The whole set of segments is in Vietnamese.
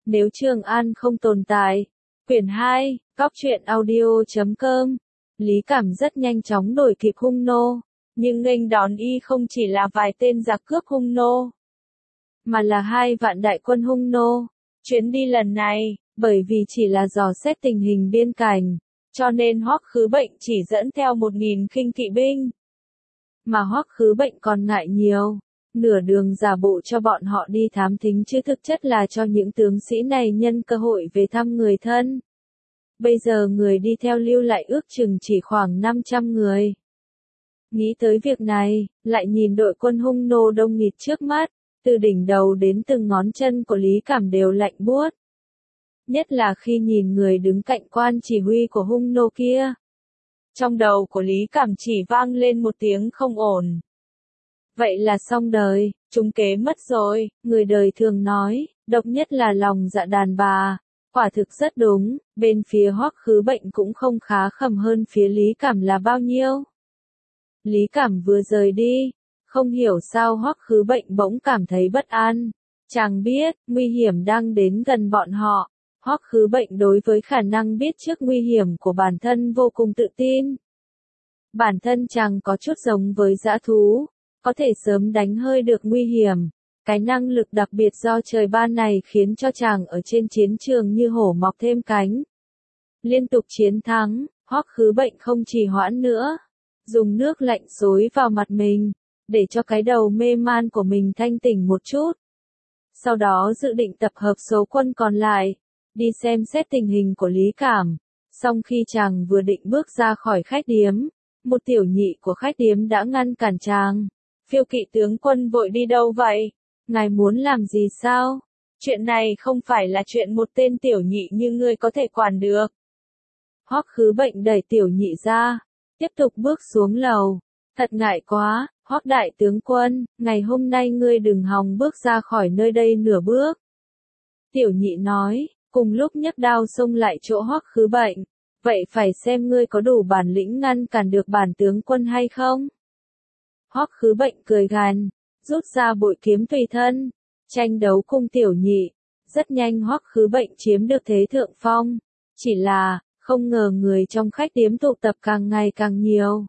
Nếu Trường An không tồn tại. Quyển 2, Góc truyện audio.com. Lý Cảm rất nhanh chóng đuổi kịp hung nô, nhưng nghênh đón y không chỉ là vài tên giặc cướp hung nô, mà là 2 vạn đại quân hung nô. Chuyến đi lần này, bởi vì chỉ là dò xét tình hình biên cảnh, cho nên Hoắc Khứ Bệnh chỉ dẫn theo 1000 khinh kỵ binh. Mà Hoắc Khứ Bệnh còn ngại nhiều, nửa đường giả bộ cho bọn họ đi thám thính chứ thực chất là cho những tướng sĩ này nhân cơ hội về thăm người thân. Bây giờ người đi theo lưu lại ước chừng chỉ khoảng 500 người. Nghĩ tới việc này, lại nhìn đội quân hung nô đông nghịt trước mắt, từ đỉnh đầu đến từng ngón chân của Lý Cảm đều lạnh buốt. Nhất là khi nhìn người đứng cạnh quan chỉ huy của hung nô kia. Trong đầu của Lý Cảm chỉ vang lên một tiếng không ổn. Vậy là xong đời, trúng kế mất rồi, người đời thường nói, độc nhất là lòng dạ đàn bà. Quả thực rất đúng, bên phía Hoắc Khứ Bệnh cũng không khá khẩm hơn phía Lý Cảm là bao nhiêu. Lý Cảm vừa rời đi, không hiểu sao Hoắc Khứ Bệnh bỗng cảm thấy bất an. Chàng biết, nguy hiểm đang đến gần bọn họ. Hoắc Khứ Bệnh đối với khả năng biết trước nguy hiểm của bản thân vô cùng tự tin. Bản thân chàng có chút giống với dã thú, có thể sớm đánh hơi được nguy hiểm. Cái năng lực đặc biệt do trời ban này khiến cho chàng ở trên chiến trường như hổ mọc thêm cánh. Liên tục chiến thắng, Hoắc Khứ Bệnh không trì hoãn nữa. Dùng nước lạnh xối vào mặt mình, để cho cái đầu mê man của mình thanh tỉnh một chút. Sau đó dự định tập hợp số quân còn lại, đi xem xét tình hình của Lý Cảm. Xong khi chàng vừa định bước ra khỏi khách điếm, một tiểu nhị của khách điếm đã ngăn cản chàng. Phiêu kỵ tướng quân vội đi đâu vậy? Ngài muốn làm gì sao? Chuyện này không phải là chuyện một tên tiểu nhị như ngươi có thể quản được. Hoắc Khứ Bệnh đẩy tiểu nhị ra, tiếp tục bước xuống lầu. Thật ngại quá, Hoắc đại tướng quân, ngày hôm nay ngươi đừng hòng bước ra khỏi nơi đây nửa bước. Tiểu nhị nói, cùng lúc nhấc đao xông lại chỗ Hoắc Khứ Bệnh. Vậy phải xem ngươi có đủ bản lĩnh ngăn cản được bản tướng quân hay không? Hoắc Khứ Bệnh cười gằn, rút ra bội kiếm tùy thân, tranh đấu cùng tiểu nhị. Rất nhanh Hoắc Khứ Bệnh chiếm được thế thượng phong. Chỉ là, không ngờ người trong khách điếm tụ tập càng ngày càng nhiều.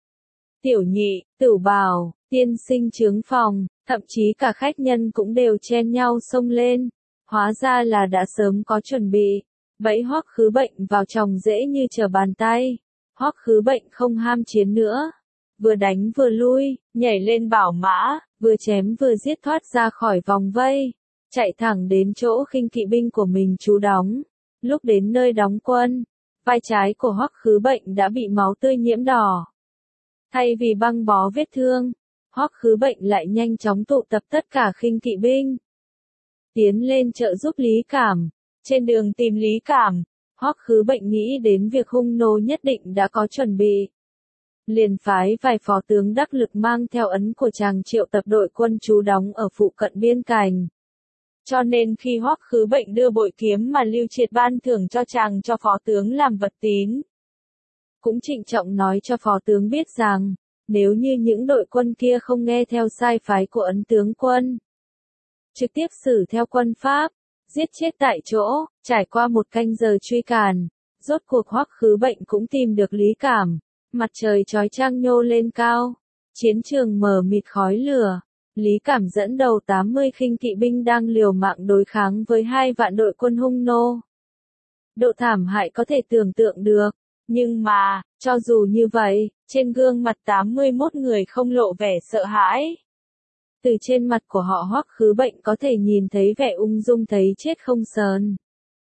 Tiểu nhị, Tửu Bảo, tiên sinh trướng phòng, thậm chí cả khách nhân cũng đều chen nhau xông lên. Hóa ra là đã sớm có chuẩn bị. Bẫy Hoắc Khứ Bệnh vào chồng dễ như trở bàn tay. Hoắc Khứ Bệnh không ham chiến nữa. Vừa đánh vừa lui, nhảy lên bảo mã, vừa chém vừa giết thoát ra khỏi vòng vây. Chạy thẳng đến chỗ khinh kỵ binh của mình trú đóng. Lúc đến nơi đóng quân, vai trái của Hoắc Khứ Bệnh đã bị máu tươi nhiễm đỏ. Thay vì băng bó vết thương, Hoắc Khứ Bệnh lại nhanh chóng tụ tập tất cả khinh kỵ binh. Tiến lên trợ giúp Lý Cảm. Trên đường tìm Lý Cảm, Hoắc Khứ Bệnh nghĩ đến việc hung nô nhất định đã có chuẩn bị. Liền phái vài phó tướng đắc lực mang theo ấn của chàng triệu tập đội quân trú đóng ở phụ cận biên cảnh. Cho nên khi Hoắc Khứ Bệnh đưa bội kiếm mà Lưu Triệt ban thưởng cho chàng cho phó tướng làm vật tín, cũng trịnh trọng nói cho phó tướng biết rằng, nếu như những đội quân kia không nghe theo sai phái của ấn tướng quân, trực tiếp xử theo quân Pháp, giết chết tại chỗ. Trải qua một canh giờ truy càn, rốt cuộc Hoắc Khứ Bệnh cũng tìm được Lý Cảm. Mặt trời chói chang nhô lên cao, chiến trường mờ mịt khói lửa. Lý Cảm dẫn đầu 80 khinh kỵ binh đang liều mạng đối kháng với 2 vạn đội quân hung nô. Độ thảm hại có thể tưởng tượng được, nhưng mà, cho dù như vậy, trên gương mặt 81 người không lộ vẻ sợ hãi. Từ trên mặt của họ Hoắc Khứ Bệnh có thể nhìn thấy vẻ ung dung thấy chết không sờn.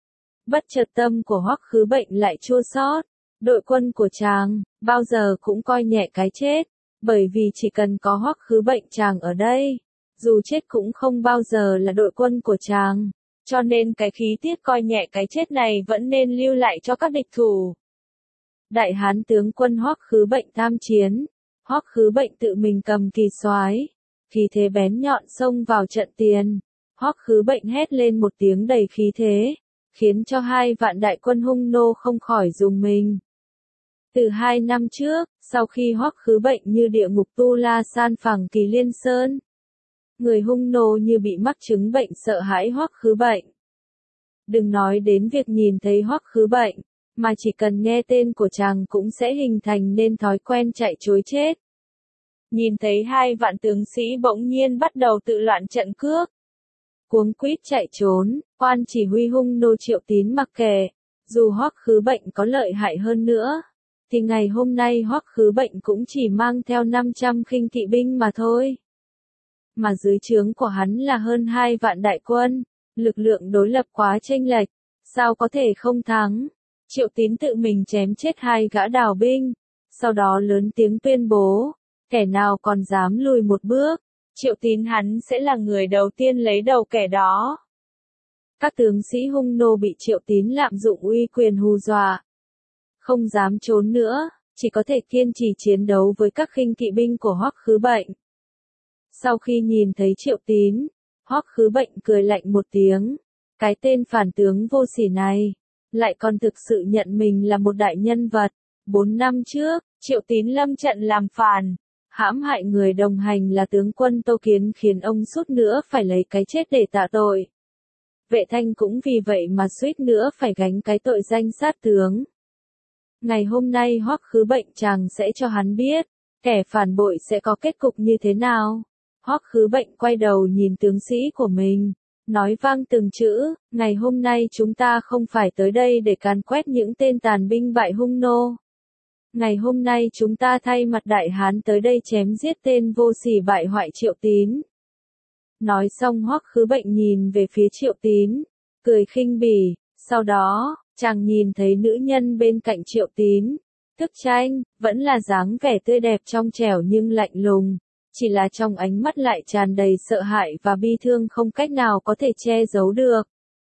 Bất chợt tâm của Hoắc Khứ Bệnh lại chua xót. Đội quân của chàng, bao giờ cũng coi nhẹ cái chết, bởi vì chỉ cần có Hoắc Khứ Bệnh chàng ở đây, dù chết cũng không bao giờ là đội quân của chàng, cho nên cái khí tiết coi nhẹ cái chết này vẫn nên lưu lại cho các địch thủ. Đại Hán tướng quân Hoắc Khứ Bệnh tham chiến, Hoắc Khứ Bệnh tự mình cầm kỳ soái, khí thế bén nhọn xông vào trận tiền. Hoắc Khứ Bệnh hét lên một tiếng đầy khí thế, khiến cho 2 vạn đại quân hung nô không khỏi rùng mình. Từ 2 năm trước, sau khi Hoắc Khứ Bệnh như địa ngục Tu La san phẳng Kỳ Liên Sơn, người hung nô như bị mắc chứng bệnh sợ hãi Hoắc Khứ Bệnh. Đừng nói đến việc nhìn thấy Hoắc Khứ Bệnh, mà chỉ cần nghe tên của chàng cũng sẽ hình thành nên thói quen chạy trối chết. Nhìn thấy 2 vạn tướng sĩ bỗng nhiên bắt đầu tự loạn trận cước, cuống quýt chạy trốn, quan chỉ huy hung nô Triệu Tín mặc kệ, dù Hoắc Khứ Bệnh có lợi hại hơn nữa, thì ngày hôm nay Hoắc Khứ Bệnh cũng chỉ mang theo 500 khinh kỵ binh mà thôi. Mà dưới trướng của hắn là hơn 2 vạn đại quân, lực lượng đối lập quá chênh lệch, sao có thể không thắng. Triệu Tín tự mình chém chết 2 gã đào binh, sau đó lớn tiếng tuyên bố, kẻ nào còn dám lùi một bước, Triệu Tín hắn sẽ là người đầu tiên lấy đầu kẻ đó. Các tướng sĩ hung nô bị Triệu Tín lạm dụng uy quyền hù dọa, không dám trốn nữa, chỉ có thể kiên trì chiến đấu với các khinh kỵ binh của Hoắc Khứ Bệnh. Sau khi nhìn thấy Triệu Tín, Hoắc Khứ Bệnh cười lạnh một tiếng, cái tên phản tướng vô sỉ này, lại còn thực sự nhận mình là một đại nhân vật. 4 năm trước, Triệu Tín lâm trận làm phản, hãm hại người đồng hành là tướng quân Tô Kiến khiến ông suýt nữa phải lấy cái chết để tạ tội. Vệ Thanh cũng vì vậy mà suýt nữa phải gánh cái tội danh sát tướng. Ngày hôm nay Hoắc Khứ Bệnh chàng sẽ cho hắn biết, kẻ phản bội sẽ có kết cục như thế nào. Hoắc Khứ Bệnh quay đầu nhìn tướng sĩ của mình, nói vang từng chữ, ngày hôm nay chúng ta không phải tới đây để càn quét những tên tàn binh bại hung nô. Ngày hôm nay chúng ta thay mặt Đại Hán tới đây chém giết tên vô sỉ bại hoại Triệu Tín. Nói xong Hoắc Khứ Bệnh nhìn về phía Triệu Tín, cười khinh bỉ, sau đó, chàng nhìn thấy nữ nhân bên cạnh Triệu Tín, Thức Tranh, vẫn là dáng vẻ tươi đẹp trong trẻo nhưng lạnh lùng, chỉ là trong ánh mắt lại tràn đầy sợ hãi và bi thương không cách nào có thể che giấu được.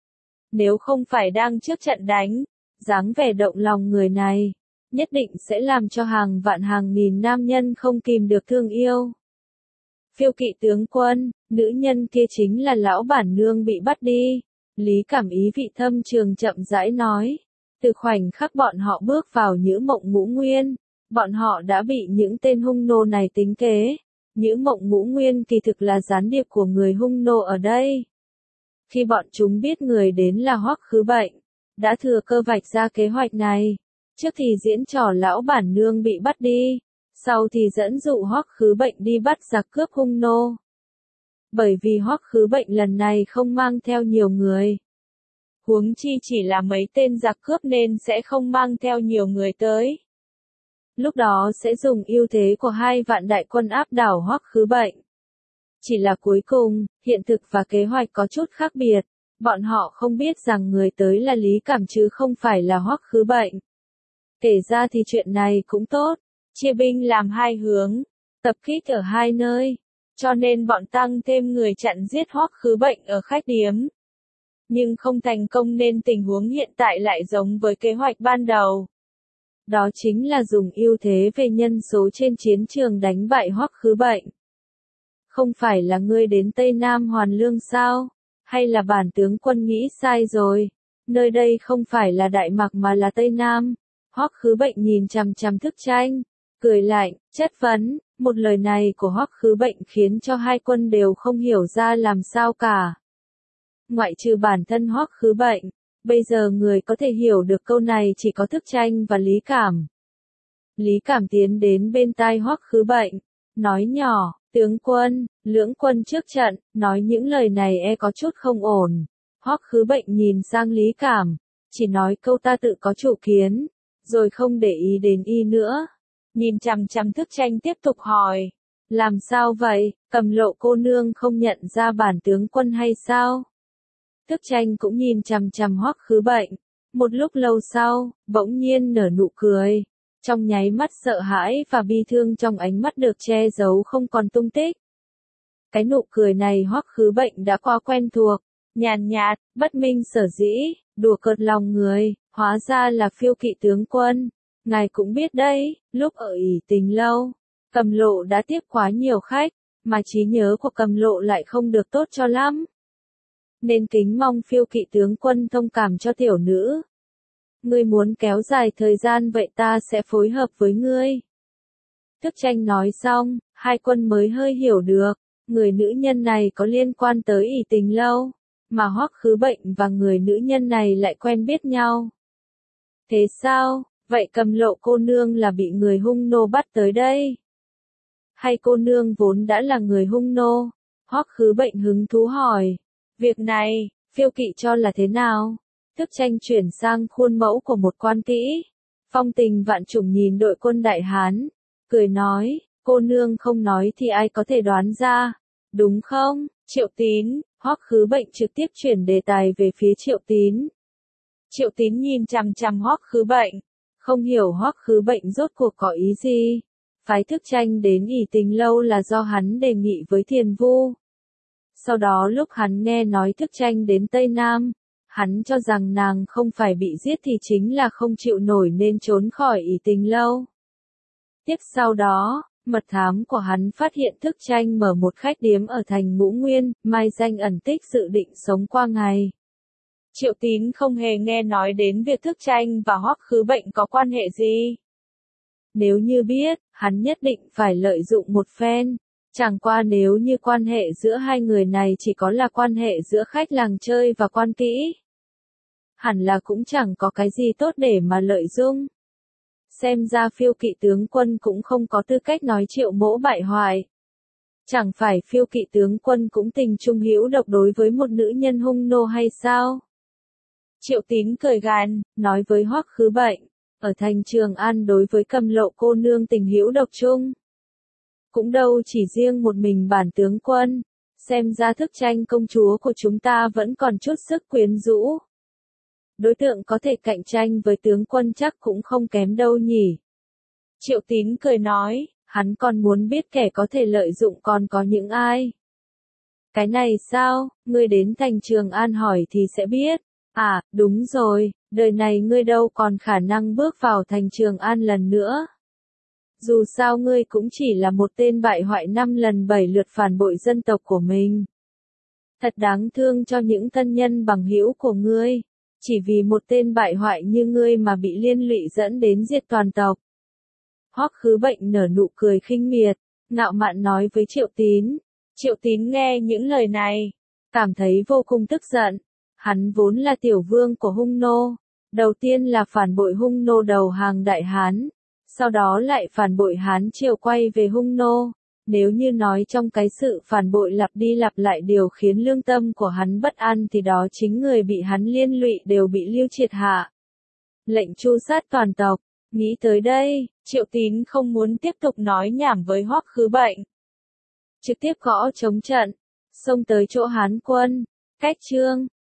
Nếu không phải đang trước trận đánh, dáng vẻ động lòng người này, nhất định sẽ làm cho hàng vạn hàng nghìn nam nhân không kìm được thương yêu. Phiêu kỵ tướng quân, nữ nhân kia chính là lão bản nương bị bắt đi. Lý Cảm ý vị thâm trường chậm rãi nói. Từ khoảnh khắc bọn họ bước vào Nhữ Mộng Ngũ Nguyên, bọn họ đã bị những tên hung nô này tính kế. Nhữ Mộng Ngũ Nguyên kỳ thực là gián điệp của người hung nô ở đây. Khi bọn chúng biết người đến là Hoắc Khứ Bệnh, đã thừa cơ vạch ra kế hoạch này. Trước thì diễn trò lão bản nương bị bắt đi, sau thì dẫn dụ Hoắc Khứ Bệnh đi bắt giặc cướp hung nô. Bởi vì Hoắc Khứ Bệnh lần này không mang theo nhiều người. Huống chi chỉ là mấy tên giặc cướp nên sẽ không mang theo nhiều người tới. Lúc đó sẽ dùng ưu thế của 2 vạn đại quân áp đảo Hoắc Khứ Bệnh. Chỉ là cuối cùng, hiện thực và kế hoạch có chút khác biệt. Bọn họ không biết rằng người tới là Lý Cảm chứ không phải là Hoắc Khứ Bệnh. Kể ra thì chuyện này cũng tốt. Chia binh làm 2 hướng, tập kích ở 2 nơi, cho nên bọn tăng thêm người chặn giết Hoắc Khứ Bệnh ở khách điếm. Nhưng không thành công nên tình huống hiện tại lại giống với kế hoạch ban đầu. Đó chính là dùng ưu thế về nhân số trên chiến trường đánh bại Hoắc Khứ Bệnh. Không phải là ngươi đến Tây Nam Hoàn Lương sao? Hay là bản tướng quân nghĩ sai rồi? Nơi đây không phải là Đại Mạc mà là Tây Nam. Hoắc Khứ Bệnh nhìn chằm chằm Thức Tranh, cười lạnh, chất vấn, một lời này của Hoắc Khứ Bệnh khiến cho hai quân đều không hiểu ra làm sao cả. Ngoại trừ bản thân Hoắc Khứ Bệnh, bây giờ người có thể hiểu được câu này chỉ có Thức Tranh và Lý Cảm. Lý Cảm tiến đến bên tai Hoắc Khứ Bệnh, nói nhỏ, tướng quân, lưỡng quân trước trận, nói những lời này có chút không ổn. Hoắc Khứ Bệnh nhìn sang Lý Cảm, chỉ nói câu ta tự có chủ kiến, rồi không để ý đến y nữa. Nhìn chằm chằm Thức Tranh tiếp tục hỏi, làm sao vậy, Cầm Lộ cô nương không nhận ra bản tướng quân hay sao? Thức Tranh cũng nhìn chằm chằm Hoắc Khứ Bệnh, một lúc lâu sau, bỗng nhiên nở nụ cười, trong nháy mắt sợ hãi và bi thương trong ánh mắt được che giấu không còn tung tích. Cái nụ cười này Hoắc Khứ Bệnh đã quá quen thuộc, nhàn nhạt, bất minh sở dĩ, đùa cợt lòng người, hóa ra là Phiêu kỵ tướng quân. Ngài cũng biết đấy, lúc ở ỷ Tình lâu, Cầm Lộ đã tiếp quá nhiều khách, mà trí nhớ của Cầm Lộ lại không được tốt cho lắm. Nên kính mong Phiêu kỵ tướng quân thông cảm cho tiểu nữ. Ngươi muốn kéo dài thời gian vậy ta sẽ phối hợp với ngươi. Thức Tranh nói xong, hai quân mới hơi hiểu được, người nữ nhân này có liên quan tới ỷ Tình lâu, mà Hoắc Khứ Bệnh và người nữ nhân này lại quen biết nhau. Thế sao, vậy Cầm Lộ cô nương là bị người hung nô bắt tới đây? Hay cô nương vốn đã là người hung nô? Hoắc Khứ Bệnh hứng thú hỏi. Việc này, Phiêu Kỵ cho là thế nào? Thức tranh chuyển sang khuôn mẫu của một quan kỹ. Phong Tình Vạn Trùng nhìn đội quân Đại Hán, cười nói, cô nương không nói thì ai có thể đoán ra, đúng không? Triệu Tín, Hoắc Khứ Bệnh trực tiếp chuyển đề tài về phía Triệu Tín. Triệu Tín nhìn chằm chằm Hoắc Khứ Bệnh, không hiểu Hoắc Khứ Bệnh rốt cuộc có ý gì. Phái Thức Tranh đến ỷ Tình lâu là do hắn đề nghị với Thiền Vu. Sau đó lúc hắn nghe nói Thức Tranh đến Tây Nam, hắn cho rằng nàng không phải bị giết thì chính là không chịu nổi nên trốn khỏi ỷ Tình lâu. Tiếp sau đó, mật thám của hắn phát hiện Thức Tranh mở một khách điếm ở thành Ngũ Nguyên, mai danh ẩn tích dự định sống qua ngày. Triệu Tín không hề nghe nói đến việc Thức Tranh và Hoắc Khứ Bệnh có quan hệ gì. Nếu như biết, hắn nhất định phải lợi dụng một phen. Chẳng qua nếu như quan hệ giữa hai người này chỉ có là quan hệ giữa khách làng chơi và quan kỹ, hẳn là cũng chẳng có cái gì tốt để mà lợi dụng. Xem ra Phiêu Kỵ tướng quân cũng không có tư cách nói Triệu mỗ bại hoại. Chẳng phải Phiêu Kỵ tướng quân cũng tình trung hữu độc đối với một nữ nhân hung nô hay sao? Triệu Tín cười gằn, nói với Hoắc Khứ Bệnh, ở thành Trường An đối với Cầm Lộ cô nương tình hữu độc chung. Cũng đâu chỉ riêng một mình bản tướng quân, xem ra Thức Tranh công chúa của chúng ta vẫn còn chút sức quyến rũ. Đối tượng có thể cạnh tranh với tướng quân chắc cũng không kém đâu nhỉ. Triệu Tín cười nói, hắn còn muốn biết kẻ có thể lợi dụng còn có những ai. Cái này sao, ngươi đến thành Trường An hỏi thì sẽ biết. À, đúng rồi, đời này ngươi đâu còn khả năng bước vào thành Trường An lần nữa. Dù sao ngươi cũng chỉ là một tên bại hoại 5 lần 7 lượt phản bội dân tộc của mình. Thật đáng thương cho những thân nhân bằng hữu của ngươi, chỉ vì một tên bại hoại như ngươi mà bị liên lụy dẫn đến diệt toàn tộc. Hoắc Khứ Bệnh nở nụ cười khinh miệt, ngạo mạn nói với Triệu Tín. Triệu Tín nghe những lời này, cảm thấy vô cùng tức giận. Hắn vốn là tiểu vương của hung nô, đầu tiên là phản bội hung nô đầu hàng Đại Hán, sau đó lại phản bội Hán Triều quay về hung nô. Nếu như nói trong cái sự phản bội lặp đi lặp lại điều khiến lương tâm của hắn bất an thì đó chính người bị hắn liên lụy đều bị lưu triệt hạ. Lệnh tru sát toàn tộc, nghĩ tới đây, Triệu Tín không muốn tiếp tục nói nhảm với Hoắc Khứ Bệnh. Trực tiếp gõ trống trận, xông tới chỗ Hán quân, cách chương.